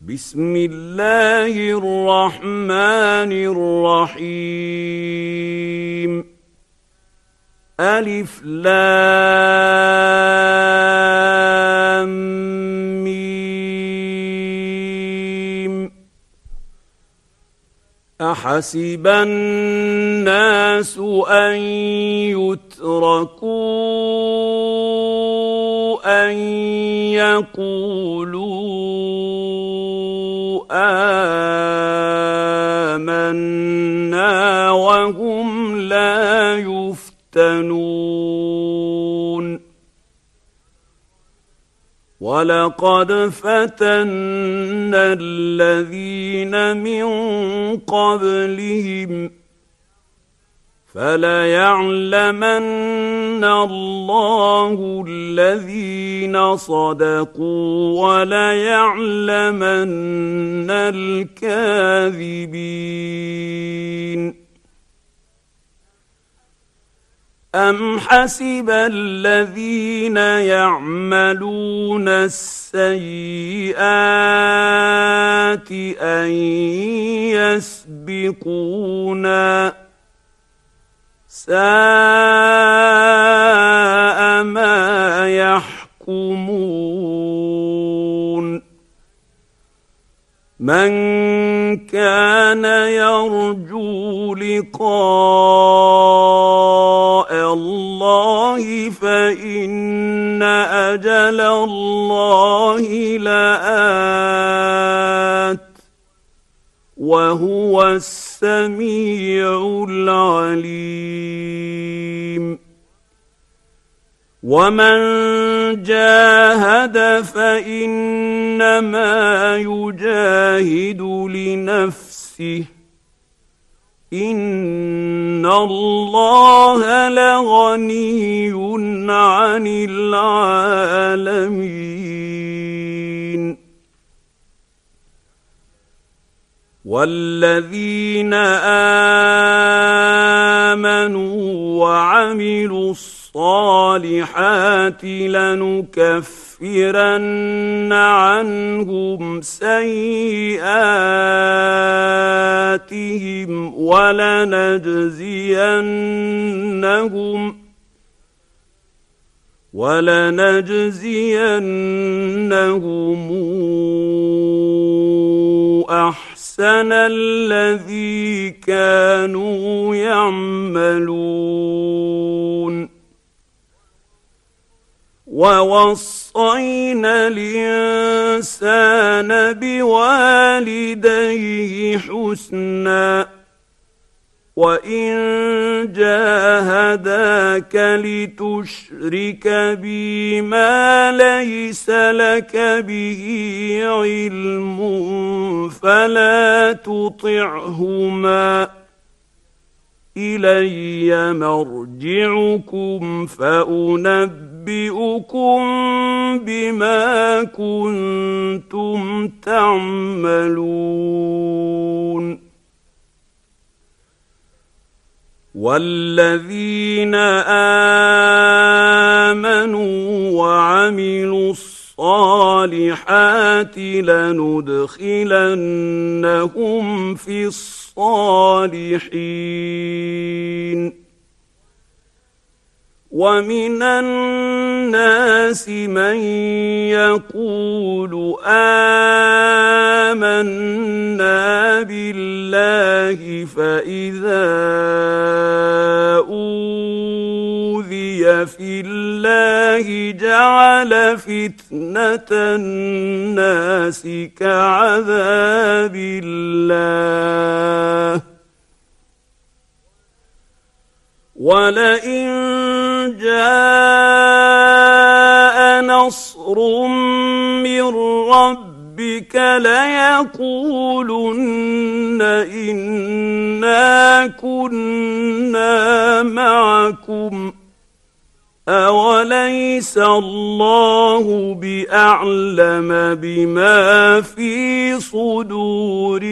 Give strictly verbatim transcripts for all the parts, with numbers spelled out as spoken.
بسم الله الرحمن الرحيم. ألف لام ميم. أحسب الناس أن يتركوا أن يقولوا آمنا وهم لا يفتنون. ولقد فتنا الذين من قبلهم فليعلمن الله الذين صدقوا وليعلمن الكاذبين. أم حسب الذين يعملون السيئات أن يسبقونا ساء ما يحكمون. من كان يرجو لقاء الله فإن أجل الله لآت وهو السميع العليم. ومن جاهد فإنما يجاهد لنفسه إن الله لغني عن العالمين. والذين آمنوا وعملوا الصالحات لنكفرن عنهم سيئاتهم ولنجزينهم ولنجزينهم أحسن الذي كانوا يعملون. ووصينا الإنسان بوالديه حسنا وإن جاهداك لتشرك بي ما ليس لك به علم فلا تطعهما إلي مرجعكم فأنبئكم بما كنتم تعملون. والذين آمنوا وعملوا الصالحات لندخلنهم في الصالحين. ومن الناس من يقول آمنا بالله فإذا أوذي في الله جعل فتنة الناس كعذاب الله ولئن جاء نصر من ربك ليقولن إنا كنا معكم أوليس الله بأعلم بما في صدور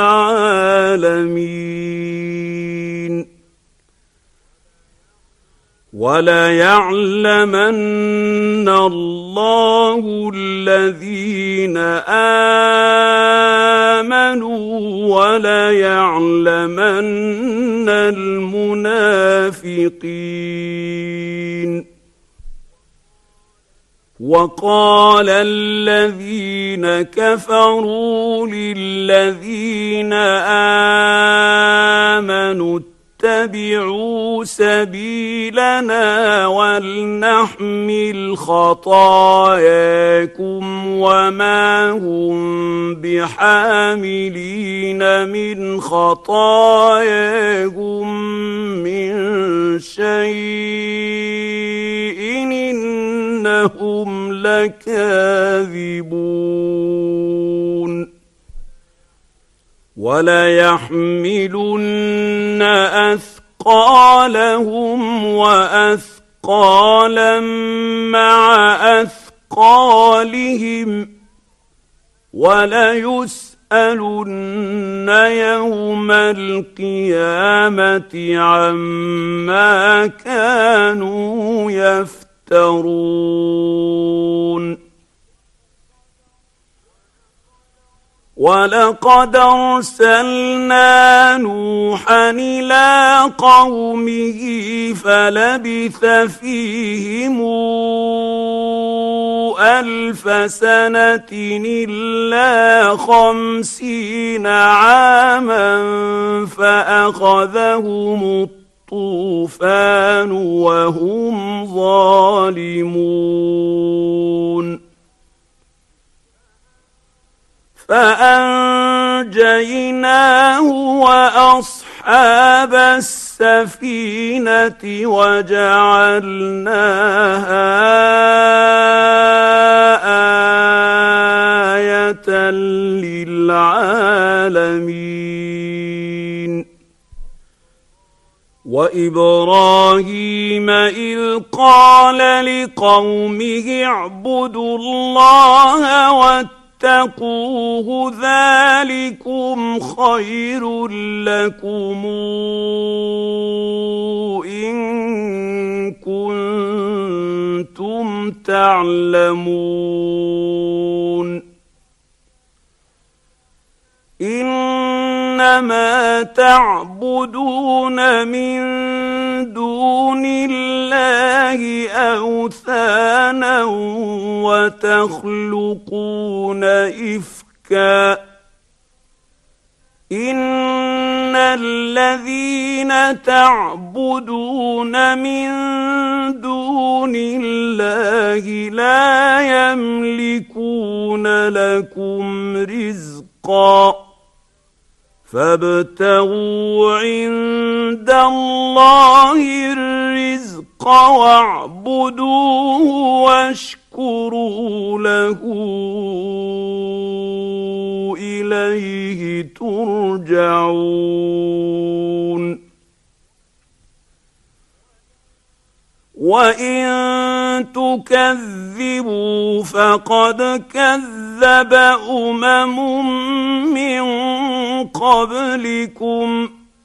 العالمين. وَلَيَعْلَمَنَّ اللَّهُ الَّذِينَ مشفقين. وقال الذين كفروا للذين آمنوا اتبعوا سبيلنا ولنحمل خطاياكم وما هم بحاملين من خطاياهم من شيء إنهم لكاذبون. وليحملن أثقالهم وأثقالا مع أثقالهم وليسألن يوم القيامة عما كانوا يفترون. ولقد أرسلنا نوحا إلى قومه فلبث فيهم ألف سنة إلا خمسين عاما فأخذهم الطوفان وهم ظالمون. فأنجيناه وأصحاب السفينة وجعلناها آية للعالمين. وإبراهيم إذ قال لقومه اعبدوا الله واتقوه اتقوه ذلكم خير لكم إن كنتم تعلمون. إنما تعبدون من دون الله أوثانا وتخلقون إفكا إن الذين تعبدون من دون الله لا يملكون لكم رزقا فابتغوا عند الله الرزق واعبدوه واشكروا له إليه ترجعون. وإن تكذبوا فقد كذب أمم من قبلكم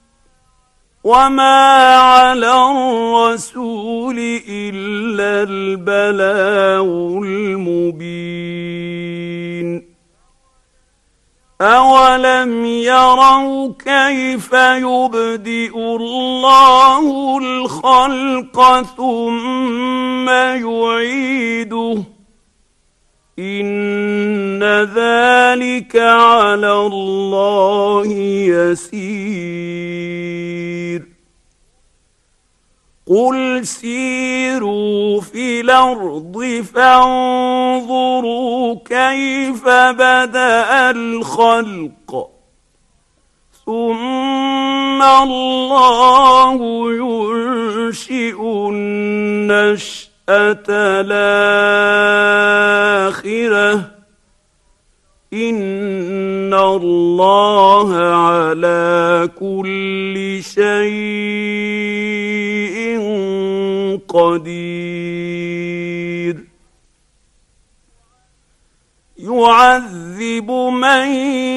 وما على الرسول إلا البلاغ المبين. أولم يروا كيف يبدئ الله الخلق ثم يعيده إن ذلك على الله يسير. قل سيروا في الأرض فانظروا كيف بدأ الخلق ثم الله ينشئ النشأة الآخرة إن الله على كل شيء قدير. يعذب من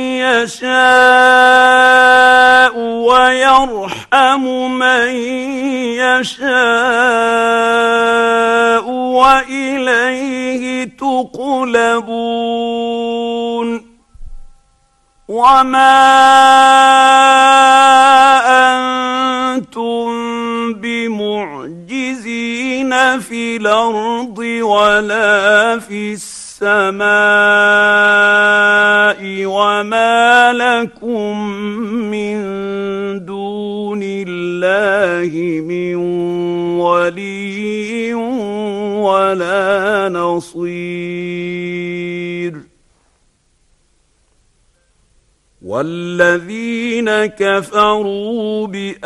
يشاء ويرحم من يشاء وإليه تقلبون. وما أنتم بمعجزين تفسدون في الأرض ولا في السماء وما لكم من دون الله من ولي ولا نصير والذين كفروا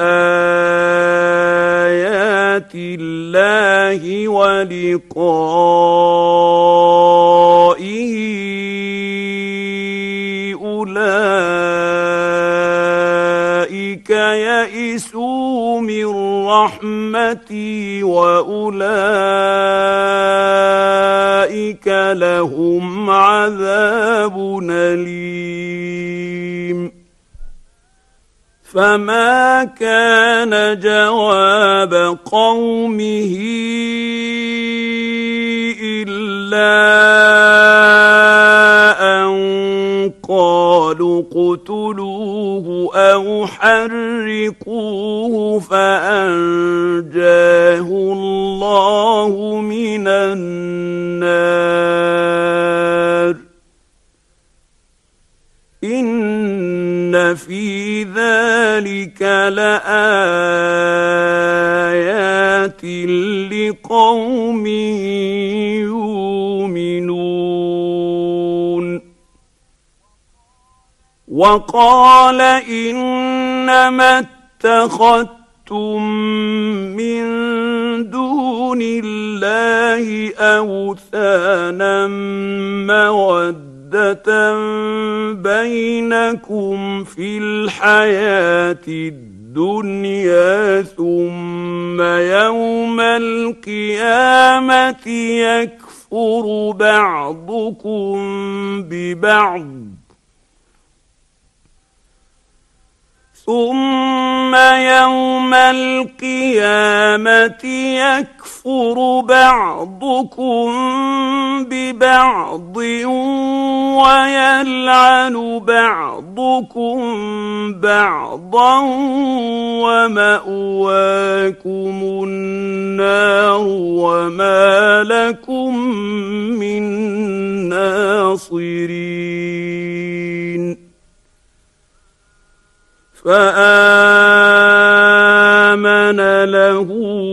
بآيات الله ولقائه أولئك يئسوا من رحمتي وأولئك لهم عذاب أليم فما كان جواب قومه إلا أن قالوا اقتلوه أو حرقوه فأنجاه الله من النار إن في ذلك لآيات لقوم يؤمنون وقال إنما اتخذتم من دون الله أوثانا مودة بينكم في الحياة الدنيا ثم يوم القيامة يكفر بعضكم ببعض ثم يوم القيامة يكفر بعضكم ببعض ويلعن بعضكم بعضا ومأواكم النار وما لكم من ناصرين فآمن له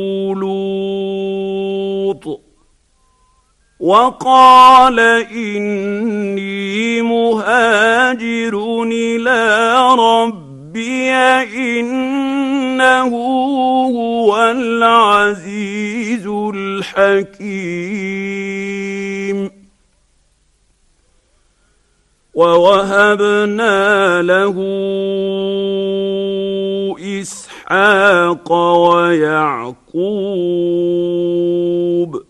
لوط وقال إني مهاجر إلى ربي إنه هو العزيز الحكيم ووهبنا له إسحاق ويعقوب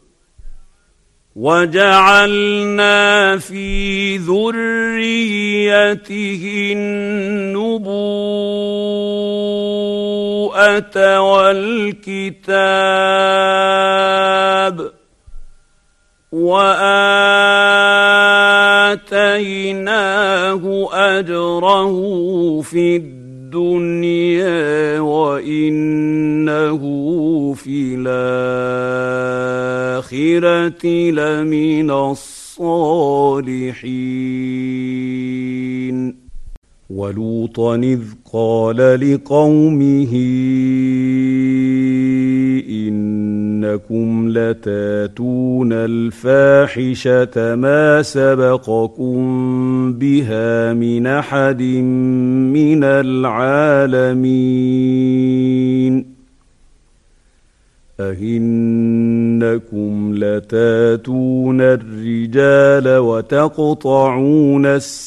وجعلنا في ذريته النبوءة والكتاب وآتيناه أجره في الدنيا وإنه في الآخرة لمن الصالحين ولوطا إذ قال لقومه إنكم لتاتون الفاحشة ما سبقكم بها من أحد من العالمين أئنكم لتاتون الرجال وتقطعون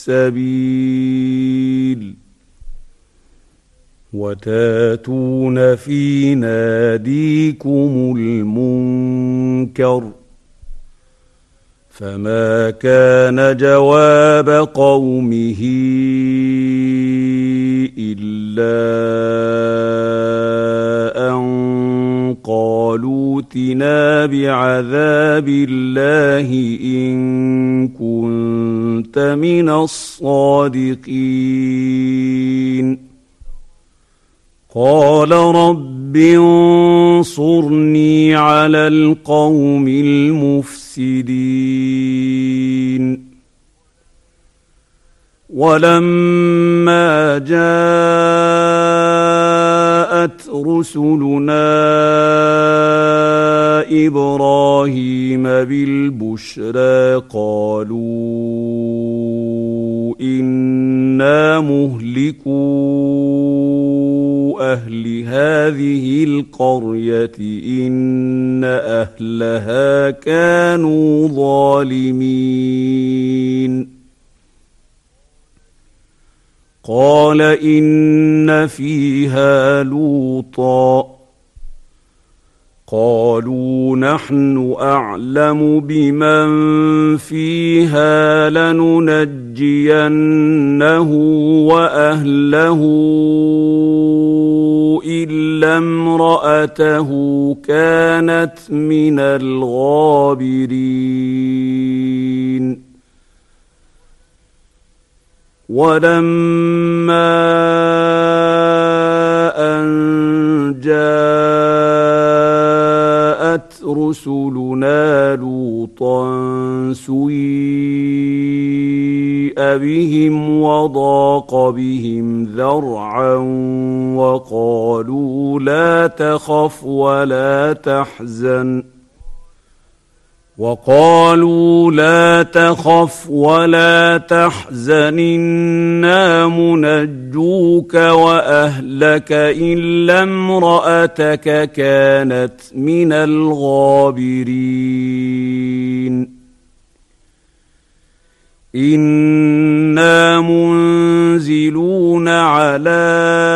السبيل وتاتون في ناديكم المنكر فما كان جواب قومه إلا أن قالوا ائتنا بعذاب الله إن كنت من الصادقين قال رب رب انصرني على القوم المفسدين ولما جاءت رسلنا إبراهيم بالبشرى قالوا إنا مهلكو أهل هذه القرية إن أهلها كانوا ظالمين قال إن فيها لوطا قالوا نحن أعلم بمن فيها لننجينه وأهله إلا امرأته كانت من الغابرين ولما أن جاءت رسلنا لوطا سيء بهم وضاق بهم ذرعا وقالوا لا تخف ولا تحزن وقالوا لا تخف ولا تحزن إنا منجوك وأهلك إلا امرأتك كانت من الغابرين إنا منزلون على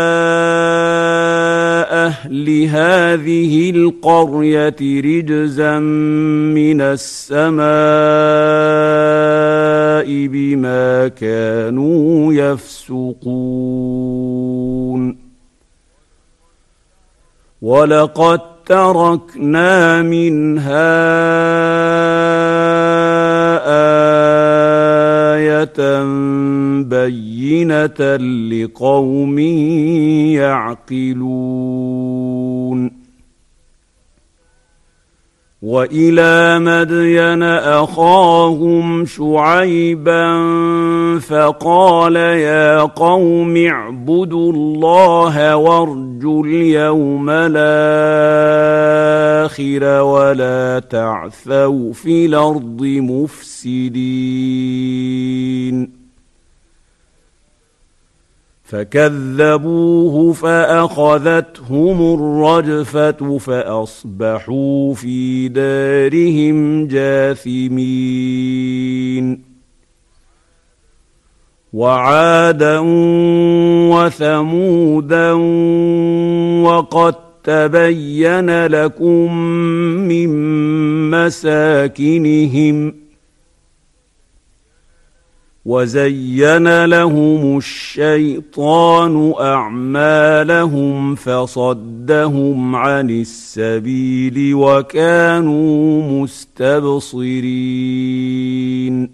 أهل هذه القرية رجزا من السماء بما كانوا يفسقون ولقد تركنا منها آية بينة لقوم يعقلون وإلى مدين أخاهم شعيبا فقال يا قوم اعبدوا الله وارجوا اليوم الآخر ولا تعثوا في الأرض مفسدين فكذبوه فأخذتهم الرجفة فأصبحوا في دارهم جاثمين وعادا وثمودا وقد تبين لكم من مساكنهم وزين لهم الشيطان أعمالهم فصدهم عن السبيل وكانوا مستبصرين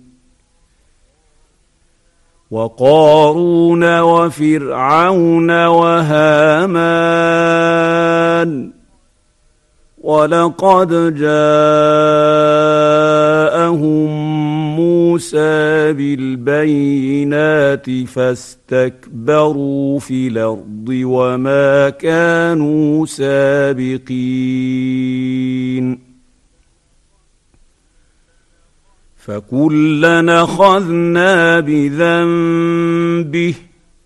وقارون وفرعون وهامان ولقد جاءهم موسى بالبينات فاستكبروا في الأرض وما كانوا سابقين فكلنا أخذنا بذنبه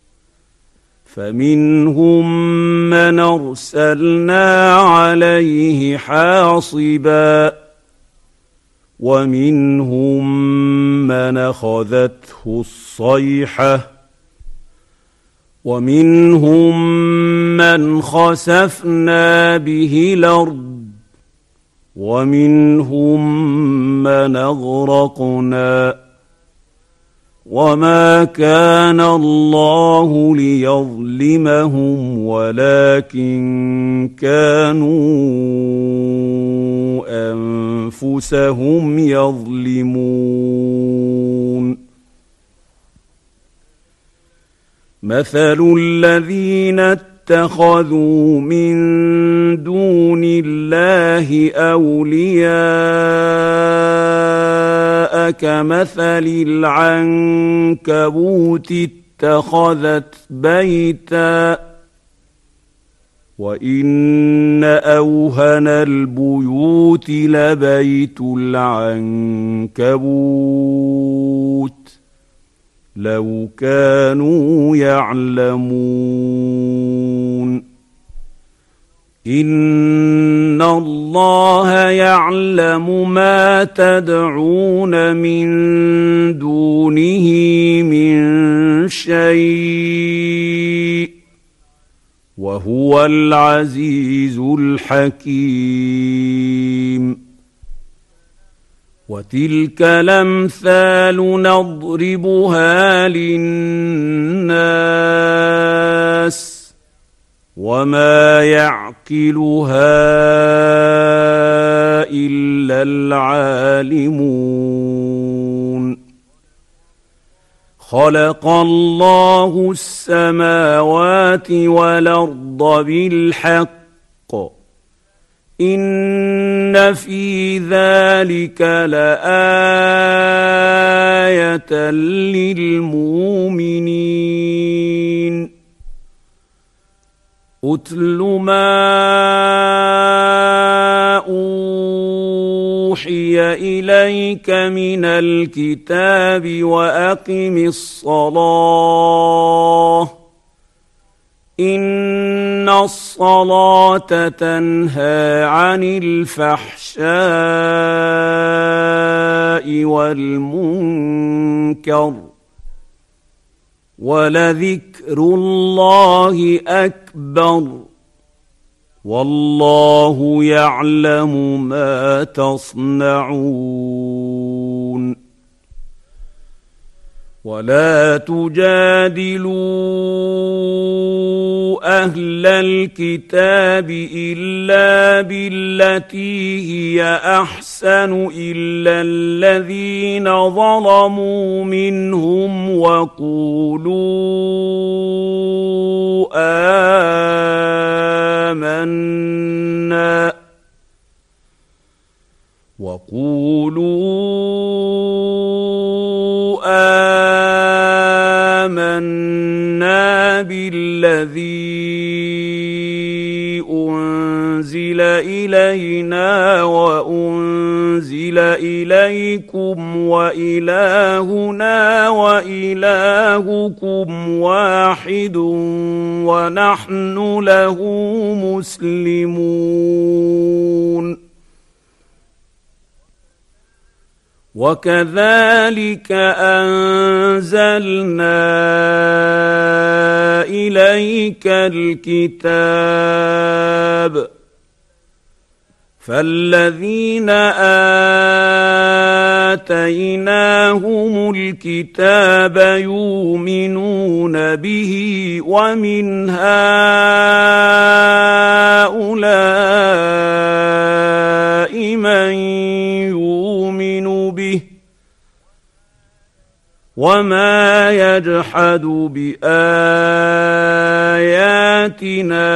فمنهم من أرسلنا عليه حاصبا ومنهم من أخذته الصيحة ومنهم من خسفنا به الأرض ومنهم من أغرقنا وما كان الله ليظلمهم ولكن كانوا أنفسهم يظلمون مثل الذين اتخذوا من دون الله أولياء كمثل العنكبوت اتخذت بيتا وإن أوهن البيوت لبيت العنكبوت لو كانوا يعلمون إن الله يعلم ما تدعون من دونه من شيء وهو العزيز الحكيم وتلك الأمثال نضربها للناس وما يعقلها إلا العالمون خلق الله السماوات والأرض بالحق إن في ذلك لآية للمؤمنين أتل ما أوحي إليك من الكتاب وأقم الصلاة إن الصلاة تنهى عن الفحشاء والمنكر ولذكر الله أكبر والله يعلم ما تصنعون ولا تجادلوا أهل الكتاب إلا بالتي هي أحسن إلا الذين ظلموا منهم وقولوا آمنا وقولوا آمنا بالذي أنزل إلينا وأنزل إليكم وإلهنا وإلهكم واحد ونحن له مسلمون وكذلك أنزلنا إليك الكتاب فالذين آتيناهم الكتاب يؤمنون به ومن هؤلاء من يؤمن به وما يجحد بآياتنا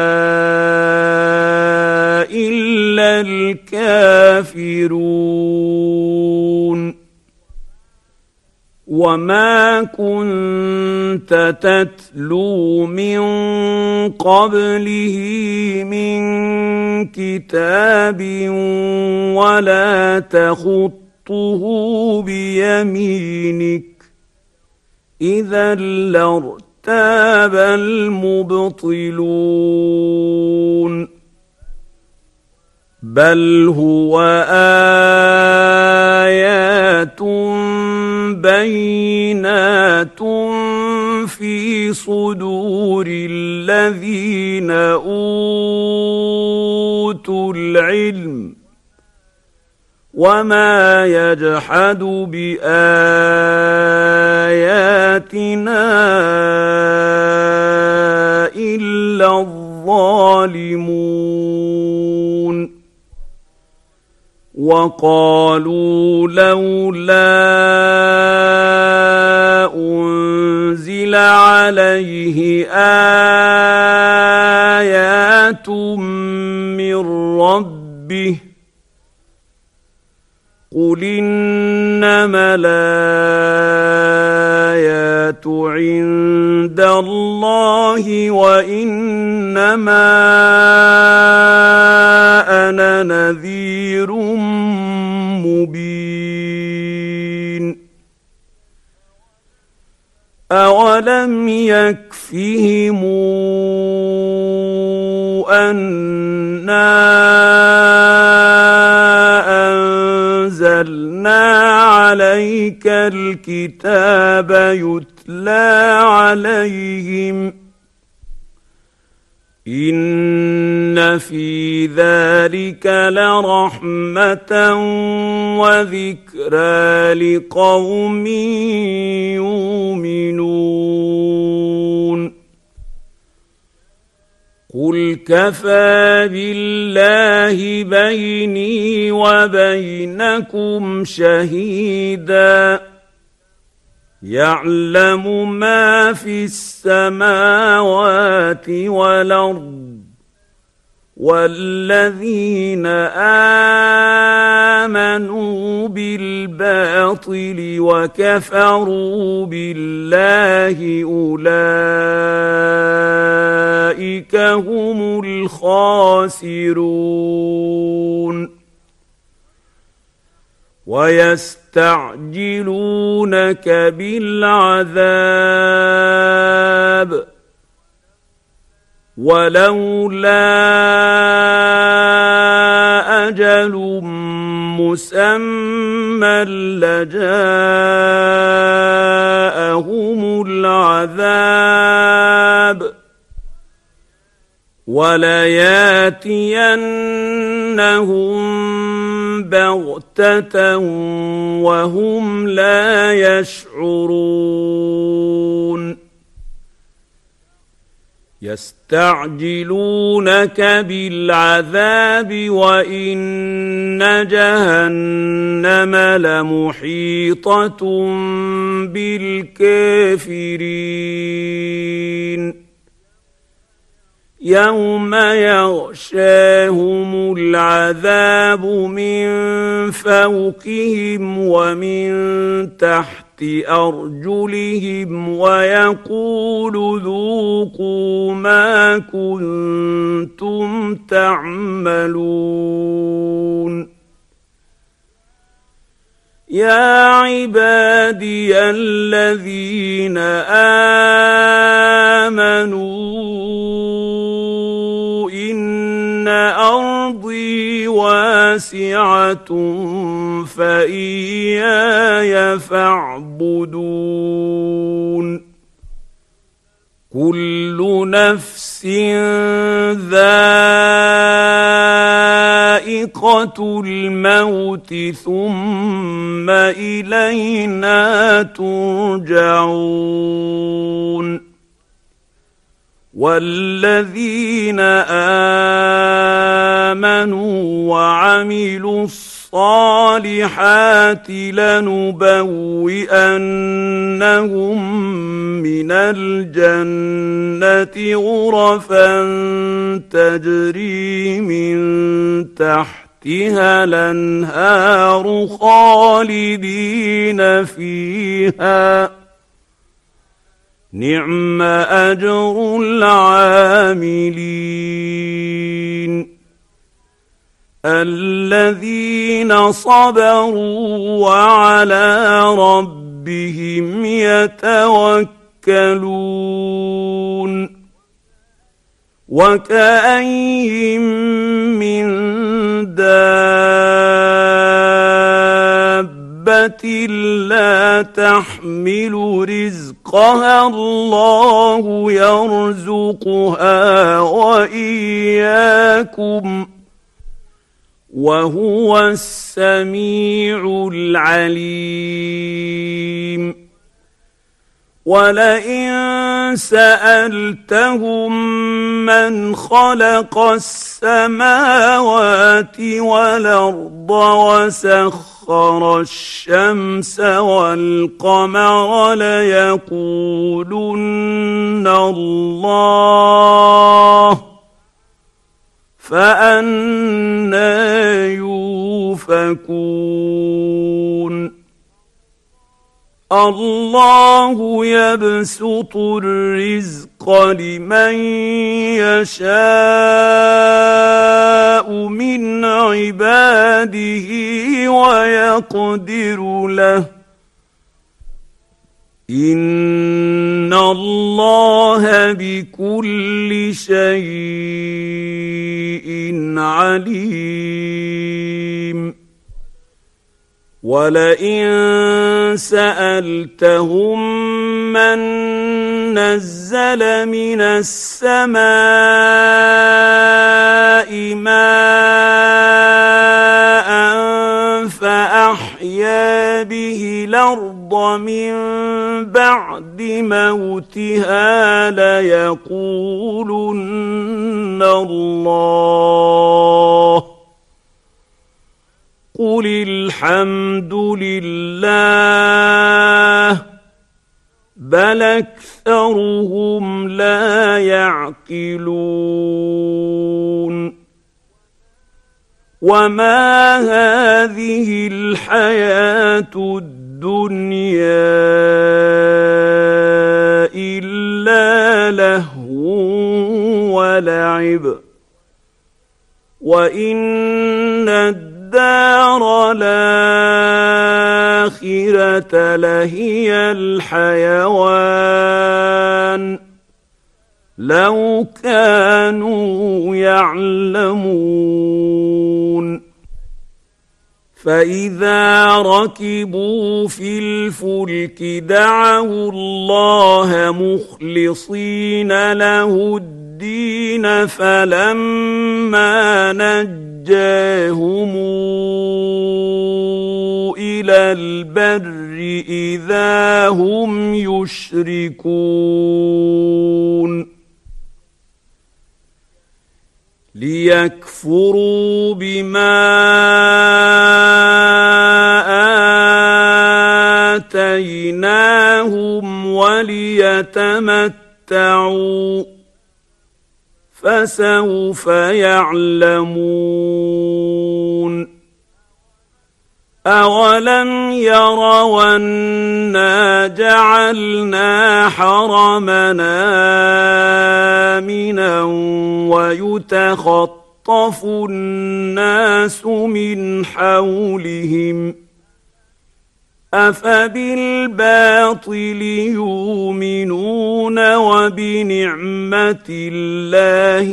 إلا الكافرون وما كنت تتلو من قبله من كتاب ولا تخطه بيمينك إذا لارتاب المبطلون بل هو آيات بينات في صدور الذين أوتوا العلم وما يجحد بآياتنا إلا الظالمون وقالوا لولا أنزل عليه آية من ربه قل إنما الآيات عند الله وإنما أنا نذير مبين أولم يكفهم أنا أنزلنا عليك الكتاب يتلى عليهم إن في ذلك لرحمة وذكرى لقوم يؤمنون قل كفى بالله بيني وبينكم شهيدا يعلم ما في السماوات والأرض والذين آمنوا بالباطل وكفروا بالله أولئك هم الخاسرون ويستعجلونك بالعذاب ولولا أجل مسمى لجاءهم العذاب ولياتينهم بغتة وهم لا يشعرون يستعجلونك بالعذاب وإن جهنم لمحيطة بالكافرين يوم يغشاهم العذاب من فوقهم ومن تحت أرجلهم ويقول ذوقوا ما كنتم تعملون يا عبادي الذين آمنوا إن أرضي واسعة فإياي فاعبدون كل نفس ذائقة الموت ثم إلينا ترجعون والذين آمنوا وعملوا الصالحات لنبوئنهم من الجنة غرفا تجري من تحتها الأنهار خالدين فيها نعم أجر العاملين الذين صبروا وعلى ربهم يتوكلون وكأين من دابة لا تحمل رزقها الله يرزقها وإياكم وهو السميع العليم ولئن سألتهم من خلق السماوات والأرض وسخر الشمس والقمر ليقولن الله فأنى يؤفكون الله يبسط الرزق لمن يشاء من عباده ويقدر له إن الله بكل شيء عليم ولئن سألتهم من نزل من السماء ماء فأحيا به الأرض من بعد موتها ليقولن الله قل الحمد لله بل أكثرهم لا يعقلون وما هذه الحياة الدنيا إلا لهو ولعب وإن الدار الآخرة لهي الحيوان لو كانوا يعلمون فإذا ركبوا في الفلك دعوا الله مخلصين له الدين فلما نجاهم إلى البر إذا هم يشركون ليكفروا بما آتيناهم وليتمتعوا فسوف يعلمون أولم يروا أنا جعلنا حرمنا آمنا ويتخطف الناس من حولهم أفبالباطل يؤمنون وبنعمة الله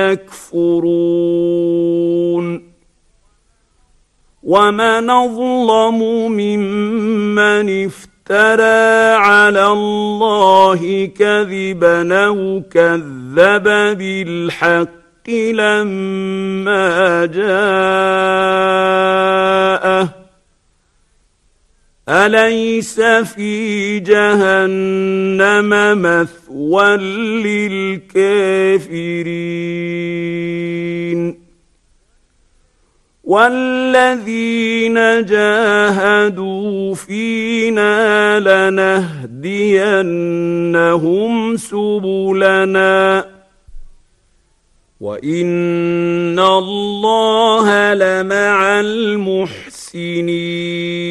يكفرون ومن أظلم ممن افترى على الله كذبا أو كذب بالحق لما جاءه أليس في جهنم مثوى للكافرين والذين جاهدوا فينا لنهدينهم سبلنا وإن الله لمع المحسنين